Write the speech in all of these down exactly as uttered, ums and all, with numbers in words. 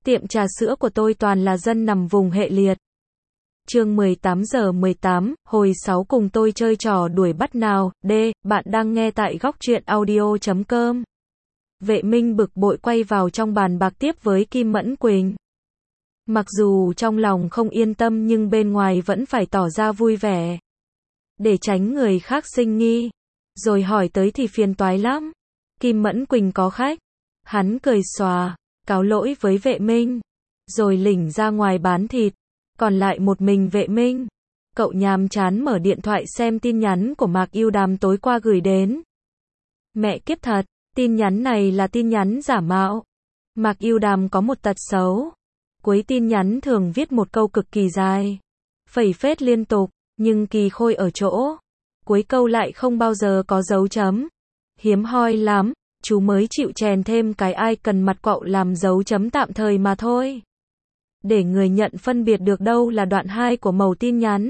Tiệm trà sữa của tôi toàn là dân nằm vùng hệ liệt. Chương mười tám giờ mười tám, hồi sáu cùng tôi chơi trò đuổi bắt nào. D. Bạn đang nghe tại góc truyện audio chấm com. Vệ Minh bực bội quay vào trong bàn bạc tiếp với Kim Mẫn Quỳnh. Mặc dù trong lòng không yên tâm nhưng bên ngoài vẫn phải tỏ ra vui vẻ. Để tránh người khác sinh nghi. Rồi hỏi tới thì phiền toái lắm. Kim Mẫn Quỳnh có khách. Hắn cười xòa, cáo lỗi với Vệ Minh. Rồi lỉnh ra ngoài bán thịt. Còn lại một mình Vệ Minh. Cậu nhàm chán mở điện thoại xem tin nhắn của Mạc Yêu Đàm tối qua gửi đến. Mẹ kiếp thật, tin nhắn này là tin nhắn giả mạo. Mạc Yêu Đàm có một tật xấu. Cuối tin nhắn thường viết một câu cực kỳ dài. Phẩy phết liên tục, nhưng kỳ khôi ở chỗ. Cuối câu lại không bao giờ có dấu chấm. Hiếm hoi lắm, chú mới chịu chèn thêm cái ai cần mặt quậu làm dấu chấm tạm thời mà thôi. Để người nhận phân biệt được đâu là đoạn hai của mẩu tin nhắn.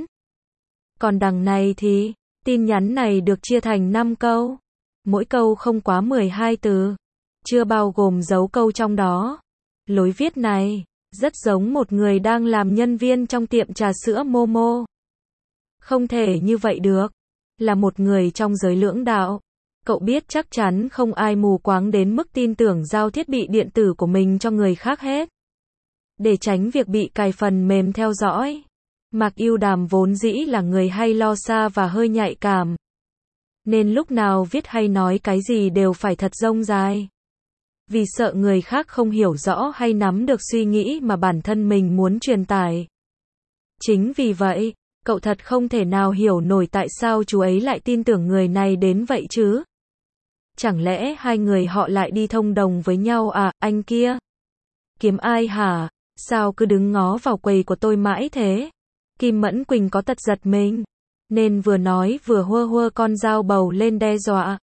Còn đằng này thì, tin nhắn này được chia thành năm câu. Mỗi câu không quá mười hai từ. Chưa bao gồm dấu câu trong đó. Lối viết này, rất giống một người đang làm nhân viên trong tiệm trà sữa Momo. Không thể như vậy được. Là một người trong giới lưỡng đạo. Cậu biết chắc chắn không ai mù quáng đến mức tin tưởng giao thiết bị điện tử của mình cho người khác hết. Để tránh việc bị cài phần mềm theo dõi. Mạc Yêu Đàm vốn dĩ là người hay lo xa và hơi nhạy cảm. Nên lúc nào viết hay nói cái gì đều phải thật rông dài. Vì sợ người khác không hiểu rõ hay nắm được suy nghĩ mà bản thân mình muốn truyền tải. Chính vì vậy, cậu thật không thể nào hiểu nổi tại sao chú ấy lại tin tưởng người này đến vậy chứ. Chẳng lẽ hai người họ lại đi thông đồng với nhau à, anh kia? Kiếm ai hả? Sao cứ đứng ngó vào quầy của tôi mãi thế? Kim Mẫn Quỳnh có tật giật mình. Nên vừa nói vừa hua hua con dao bầu lên đe dọa.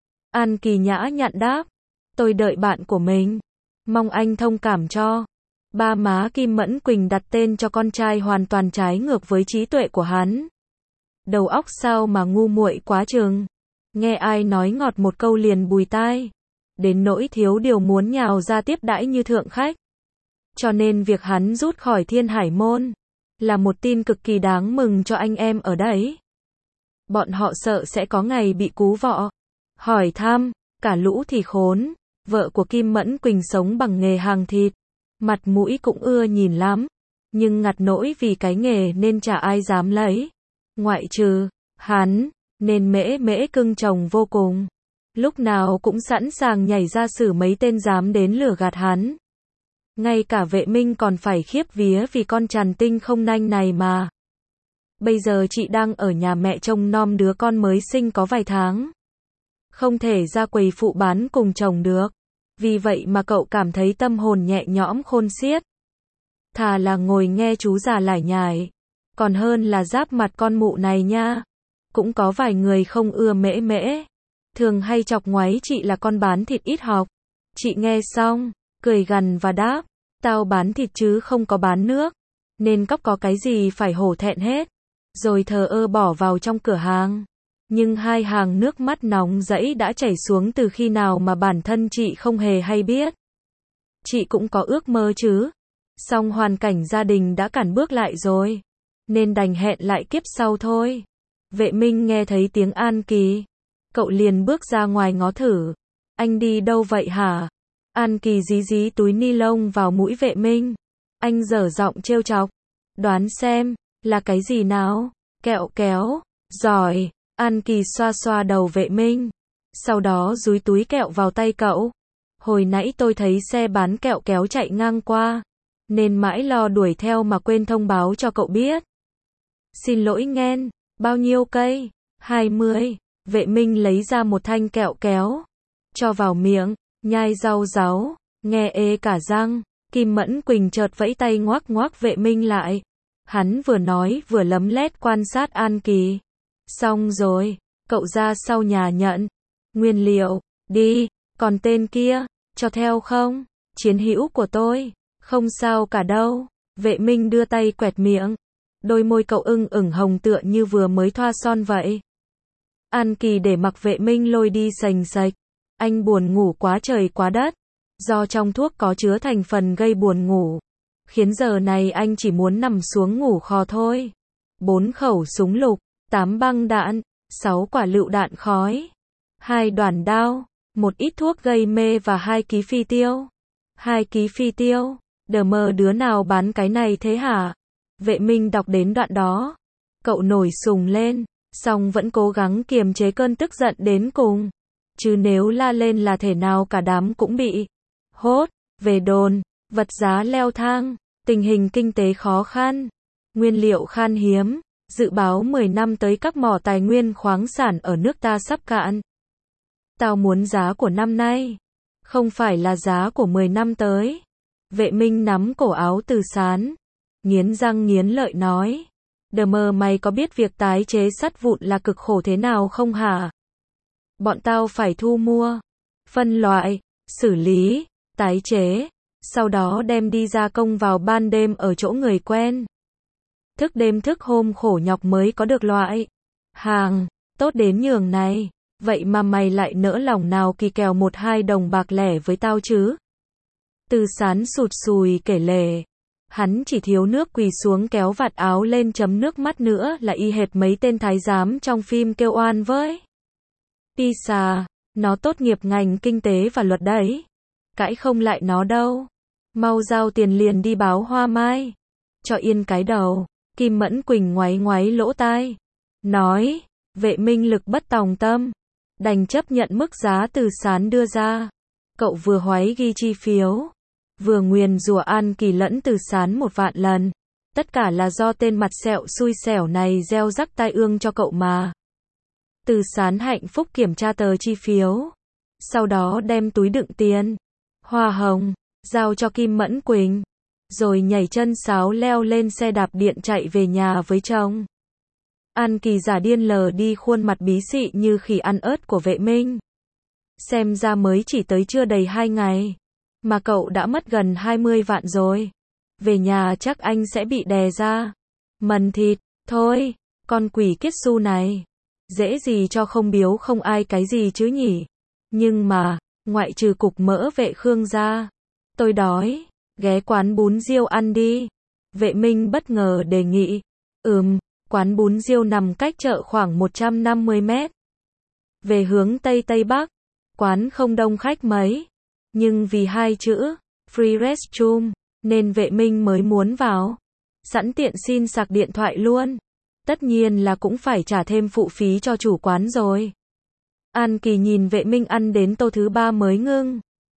An Kỳ nhã nhặn đáp. Tôi đợi bạn của mình. Mong anh thông cảm cho. Ba má Kim Mẫn Quỳnh đặt tên cho con trai hoàn toàn trái ngược với trí tuệ của hắn. Đầu óc sao mà ngu muội quá chừng. Nghe ai nói ngọt một câu liền bùi tai. Đến nỗi thiếu điều muốn nhào ra tiếp đãi như thượng khách. Cho nên việc hắn rút khỏi Thiên Hải Môn là một tin cực kỳ đáng mừng cho anh em ở đấy. Bọn họ sợ sẽ có ngày bị cú vọ. Hỏi thăm, cả lũ thì khốn. Vợ của Kim Mẫn Quỳnh sống bằng nghề hàng thịt. Mặt mũi cũng ưa nhìn lắm. Nhưng ngặt nỗi vì cái nghề nên chả ai dám lấy. Ngoại trừ, hắn, nên mễ mễ cưng chồng vô cùng. Lúc nào cũng sẵn sàng nhảy ra xử mấy tên dám đến lừa gạt hắn. Ngay cả Vệ Minh còn phải khiếp vía vì con tràn tinh không nanh này mà. Bây giờ chị đang ở nhà mẹ trông nom đứa con mới sinh có vài tháng. Không thể ra quầy phụ bán cùng chồng được. Vì vậy mà cậu cảm thấy tâm hồn nhẹ nhõm khôn xiết. Thà là ngồi nghe chú già lải nhải. Còn hơn là giáp mặt con mụ này nha. Cũng có vài người không ưa mễ mễ. Thường hay chọc ngoáy chị là con bán thịt ít học. Chị nghe xong, cười gằn và đáp. Tao bán thịt chứ không có bán nước. Nên cóc có cái gì phải hổ thẹn hết. Rồi thờ ơ bỏ vào trong cửa hàng. Nhưng hai hàng nước mắt nóng rẫy đã chảy xuống từ khi nào mà bản thân chị không hề hay biết. Chị cũng có ước mơ chứ. Song hoàn cảnh gia đình đã cản bước lại rồi. Nên đành hẹn lại kiếp sau thôi. Vệ Minh nghe thấy tiếng An Kỳ. Cậu liền bước ra ngoài ngó thử. Anh đi đâu vậy hả? An Kỳ dí dí túi ni lông vào mũi Vệ Minh. Anh dở giọng trêu chọc. Đoán xem, là cái gì nào? Kẹo kéo. Giỏi. An Kỳ xoa xoa đầu Vệ Minh. Sau đó dúi túi kẹo vào tay cậu. Hồi nãy tôi thấy xe bán kẹo kéo chạy ngang qua. Nên mãi lo đuổi theo mà quên thông báo cho cậu biết. Xin lỗi nghen. Bao nhiêu cây? hai mươi. Vệ Minh lấy ra một thanh kẹo kéo. Cho vào miệng. Nhai rau ráu. Nghe ê cả răng. Kim Mẫn Quỳnh chợt vẫy tay ngoác ngoác Vệ Minh lại. Hắn vừa nói vừa lấm lét quan sát An Kỳ. Xong rồi, cậu ra sau nhà nhận nguyên liệu, đi, còn tên kia, cho theo không? Chiến hữu của tôi, không sao cả đâu. Vệ Minh đưa tay quẹt miệng. Đôi môi cậu ưng ửng hồng tựa như vừa mới thoa son vậy. An Kỳ để mặc Vệ Minh lôi đi sành sạch. Anh buồn ngủ quá trời quá đất. Do trong thuốc có chứa thành phần gây buồn ngủ, khiến giờ này anh chỉ muốn nằm xuống ngủ khò thôi. Bốn khẩu súng lục, tám băng đạn, sáu quả lựu đạn khói, hai đoản đao, một ít thuốc gây mê và hai ký phi tiêu. Hai ký phi tiêu, đờ mờ đứa nào bán cái này thế hả? Vệ Minh đọc đến đoạn đó, cậu nổi sùng lên, song vẫn cố gắng kiềm chế cơn tức giận đến cùng. Chứ nếu la lên là thể nào cả đám cũng bị hốt, về đồn, vật giá leo thang, tình hình kinh tế khó khăn, nguyên liệu khan hiếm, dự báo mười năm tới các mỏ tài nguyên khoáng sản ở nước ta sắp cạn. Tao muốn giá của năm nay, không phải là giá của mười năm tới. Vệ Minh nắm cổ áo Từ Sán, nghiến răng nghiến lợi nói, đờ mờ mày có biết việc tái chế sắt vụn là cực khổ thế nào không hả? Bọn tao phải thu mua, phân loại, xử lý, tái chế, sau đó đem đi gia công vào ban đêm ở chỗ người quen. Thức đêm thức hôm khổ nhọc mới có được loại hàng tốt đến nhường này. Vậy mà mày lại nỡ lòng nào kỳ kèo một hai đồng bạc lẻ với tao chứ? Từ Sán sụt sùi kể lể. Hắn chỉ thiếu nước quỳ xuống kéo vạt áo lên chấm nước mắt nữa là y hệt mấy tên thái giám trong phim kêu oan với. Pisa, nó tốt nghiệp ngành kinh tế và luật đấy. Cãi không lại nó đâu. Mau giao tiền liền đi báo Hoa Mai. Cho yên cái đầu. Kim Mẫn Quỳnh ngoáy ngoáy lỗ tai. Nói, Vệ Minh lực bất tòng tâm. Đành chấp nhận mức giá Từ Sán đưa ra. Cậu vừa hoáy ghi chi phiếu, vừa nguyền rủa An Kỳ lẫn Từ Sán một vạn lần. Tất cả là do tên mặt sẹo xui xẻo này gieo rắc tai ương cho cậu mà. Từ Sán hạnh phúc kiểm tra tờ chi phiếu, sau đó đem túi đựng tiền, hoa hồng, giao cho Kim Mẫn Quỳnh, rồi nhảy chân sáo leo lên xe đạp điện chạy về nhà với chồng. An Kỳ giả điên lờ đi khuôn mặt bí xị như khỉ ăn ớt của Vệ Minh. Xem ra mới chỉ tới chưa đầy hai ngày, mà cậu đã mất gần hai mươi vạn rồi. Về nhà chắc anh sẽ bị đè ra. Mần thịt, thôi, con quỷ kiết su này. Dễ gì cho không biếu không ai cái gì chứ nhỉ. Nhưng mà, ngoại trừ cục mỡ Vệ Khương ra, tôi đói, ghé quán bún riêu ăn đi. Vệ Minh bất ngờ đề nghị. Ừm. Quán bún riêu nằm cách chợ khoảng một trăm năm mươi mét. Về hướng Tây Tây Bắc, quán không đông khách mấy. Nhưng vì hai chữ, free restroom, nên Vệ Minh mới muốn vào. Sẵn tiện xin sạc điện thoại luôn. Tất nhiên là cũng phải trả thêm phụ phí cho chủ quán rồi. An Kỳ nhìn Vệ Minh ăn đến tô thứ ba mới ngưng.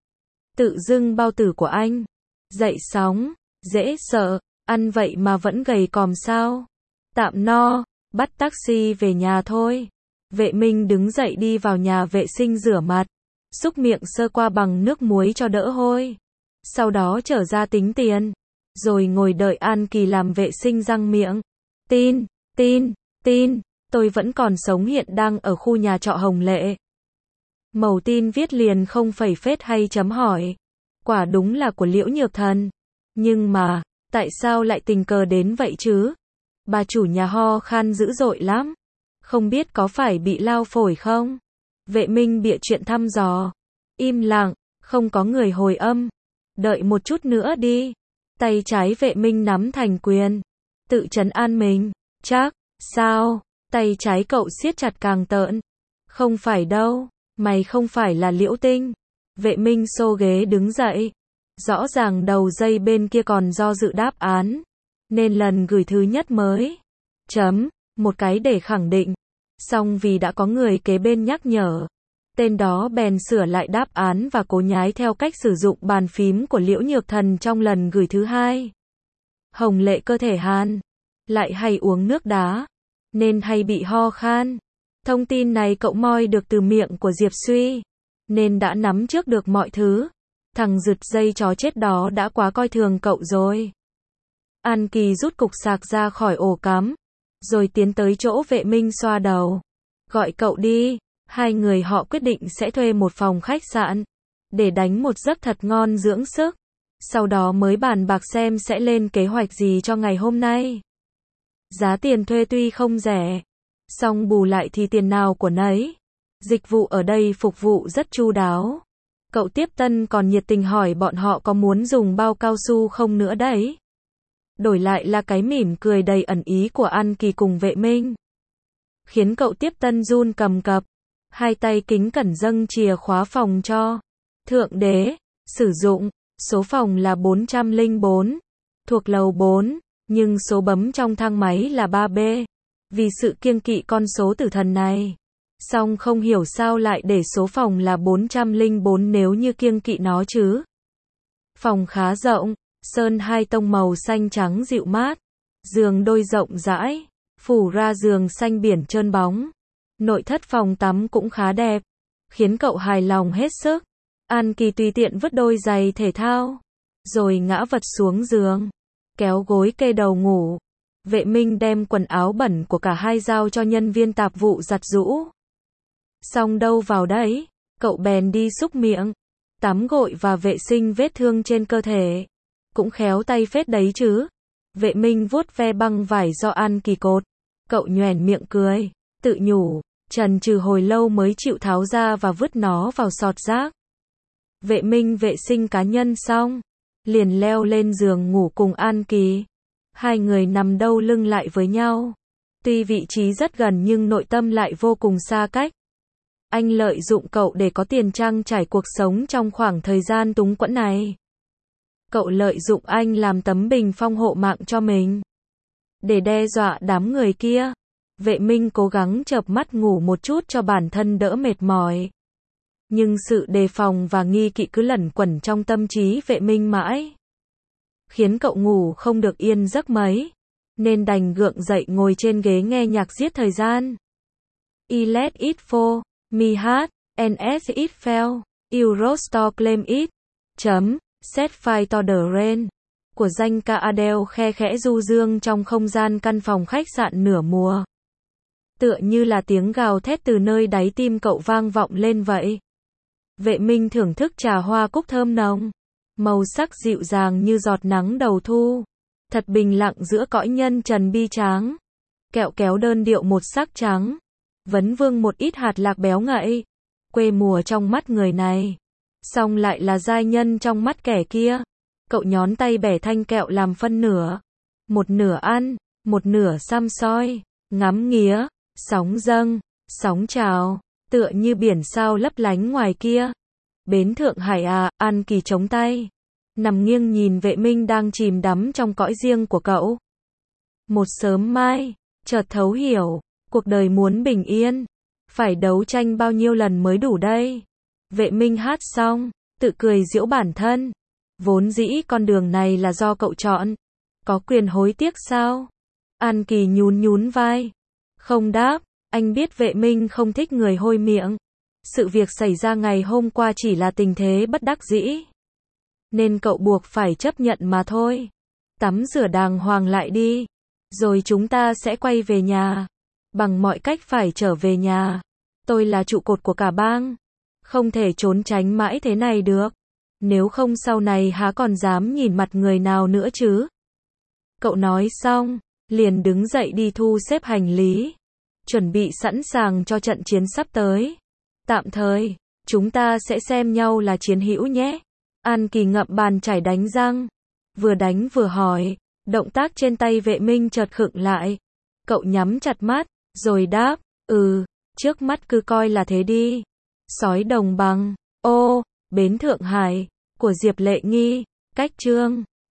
Tự dưng bao tử của anh dậy sóng, dễ sợ, ăn vậy mà vẫn gầy còm sao? Tạm no, bắt taxi về nhà thôi. Vệ Minh đứng dậy đi vào nhà vệ sinh rửa mặt, xúc miệng sơ qua bằng nước muối cho đỡ hôi. Sau đó trở ra tính tiền, rồi ngồi đợi An Kỳ làm vệ sinh răng miệng. Tin, tin, tin, tôi vẫn còn sống, hiện đang ở khu nhà trọ Hồng Lệ. Màu tin viết liền không phẩy phết hay chấm hỏi. Quả đúng là của Liễu Nhược Thần. Nhưng mà, tại sao lại tình cờ đến vậy chứ? Bà chủ nhà ho khan dữ dội lắm. Không biết có phải bị lao phổi không? Vệ Minh bịa chuyện thăm dò. Im lặng, không có người hồi âm. Đợi một chút nữa đi. Tay trái Vệ Minh nắm thành quyền. Tự trấn an mình. Chắc, sao? Tay trái cậu siết chặt càng tợn. Không phải đâu, mày không phải là Liễu Tinh. Vệ Minh xô ghế đứng dậy. Rõ ràng đầu dây bên kia còn do dự đáp án. Nên lần gửi thứ nhất mới chấm một cái để khẳng định. Xong vì đã có người kế bên nhắc nhở, tên đó bèn sửa lại đáp án và cố nhái theo cách sử dụng bàn phím của Liễu Nhược Thần trong lần gửi thứ hai. Hồng Lệ cơ thể hàn, lại hay uống nước đá, nên hay bị ho khan. Thông tin này cậu moi được từ miệng của Diệp Suy, nên đã nắm trước được mọi thứ. Thằng rượt dây chó chết đó đã quá coi thường cậu rồi. An Kỳ rút cục sạc ra khỏi ổ cắm, rồi tiến tới chỗ Vệ Minh xoa đầu. Gọi cậu đi. Hai người họ quyết định sẽ thuê một phòng khách sạn, để đánh một giấc thật ngon dưỡng sức. Sau đó mới bàn bạc xem sẽ lên kế hoạch gì cho ngày hôm nay. Giá tiền thuê tuy không rẻ, song bù lại thì tiền nào của nấy. Dịch vụ ở đây phục vụ rất chu đáo. Cậu tiếp tân còn nhiệt tình hỏi bọn họ có muốn dùng bao cao su không nữa đấy. Đổi lại là cái mỉm cười đầy ẩn ý của An Kỳ cùng Vệ Minh. Khiến cậu tiếp tân run cầm cập. Hai tay kính cẩn dâng chìa khóa phòng cho. Thượng đế, sử dụng, số phòng là bốn trăm lẻ bốn, thuộc lầu bốn, nhưng số bấm trong thang máy là ba B. Vì sự kiêng kỵ con số tử thần này. Song không hiểu sao lại để số phòng là bốn trăm lẻ bốn nếu như kiêng kỵ nó chứ. Phòng khá rộng, sơn hai tông màu xanh trắng dịu mát, giường đôi rộng rãi, phủ ra giường xanh biển trơn bóng. Nội thất phòng tắm cũng khá đẹp, khiến cậu hài lòng hết sức. An Kỳ tùy tiện vứt đôi giày thể thao, rồi ngã vật xuống giường, kéo gối kê đầu ngủ. Vệ Minh đem quần áo bẩn của cả hai giao cho nhân viên tạp vụ giặt giũ. Xong đâu vào đấy, cậu bèn đi xúc miệng, tắm gội và vệ sinh vết thương trên cơ thể. Cũng khéo tay phết đấy chứ. Vệ Minh vuốt ve băng vải do An Kỳ cột. Cậu nhoẻn miệng cười, tự nhủ, chần chừ hồi lâu mới chịu tháo ra và vứt nó vào sọt rác. Vệ Minh vệ sinh cá nhân xong, liền leo lên giường ngủ cùng An Kỳ. Hai người nằm đâu lưng lại với nhau. Tuy vị trí rất gần nhưng nội tâm lại vô cùng xa cách. Anh lợi dụng cậu để có tiền trang trải cuộc sống trong khoảng thời gian túng quẫn này. Cậu lợi dụng anh làm tấm bình phong hộ mạng cho mình, để đe dọa đám người kia. Vệ Minh cố gắng chợp mắt ngủ một chút cho bản thân đỡ mệt mỏi. Nhưng sự đề phòng và nghi kỵ cứ lẩn quẩn trong tâm trí Vệ Minh mãi, khiến cậu ngủ không được yên giấc mấy, nên đành gượng dậy ngồi trên ghế nghe nhạc giết thời gian. I let it fall, me heart, and as it fell, Eurostore claim it. Chấm, set fire to the rain. Của danh ca Adele khe khẽ du dương trong không gian căn phòng khách sạn nửa mùa. Tựa như là tiếng gào thét từ nơi đáy tim cậu vang vọng lên vậy. Vệ Minh thưởng thức trà hoa cúc thơm nồng, màu sắc dịu dàng như giọt nắng đầu thu. Thật bình lặng giữa cõi nhân trần bi tráng. Kẹo kéo đơn điệu một sắc trắng, vấn vương một ít hạt lạc béo ngậy. Quê mùa trong mắt người này, song lại là giai nhân trong mắt kẻ kia. Cậu nhón tay bẻ thanh kẹo làm phân nửa. Một nửa ăn, một nửa xăm soi, ngắm nghía, sóng dâng, sóng trào, tựa như biển sao lấp lánh ngoài kia. Bến Thượng Hải à, An Kỳ chống tay, nằm nghiêng nhìn Vệ Minh đang chìm đắm trong cõi riêng của cậu. Một sớm mai, chợt thấu hiểu, cuộc đời muốn bình yên, phải đấu tranh bao nhiêu lần mới đủ đây. Vệ Minh hát xong, tự cười giễu bản thân. Vốn dĩ con đường này là do cậu chọn, có quyền hối tiếc sao? An Kỳ nhún nhún vai, không đáp. Anh biết Vệ Minh không thích người hôi miệng. Sự việc xảy ra ngày hôm qua chỉ là tình thế bất đắc dĩ, nên cậu buộc phải chấp nhận mà thôi. Tắm rửa đàng hoàng lại đi, rồi chúng ta sẽ quay về nhà. Bằng mọi cách phải trở về nhà. Tôi là trụ cột của cả bang, không thể trốn tránh mãi thế này được. Nếu không sau này há còn dám nhìn mặt người nào nữa chứ. Cậu nói xong, liền đứng dậy đi thu xếp hành lý, chuẩn bị sẵn sàng cho trận chiến sắp tới. Tạm thời, chúng ta sẽ xem nhau là chiến hữu nhé. An Kỳ ngậm bàn chải đánh răng, vừa đánh vừa hỏi. Động tác trên tay Vệ Minh chợt khựng lại. Cậu nhắm chặt mắt, rồi đáp, ừ, trước mắt cứ coi là thế đi. Sói đồng bằng, ô, Bến Thượng Hải, của Diệp Lệ Nghi, cách chương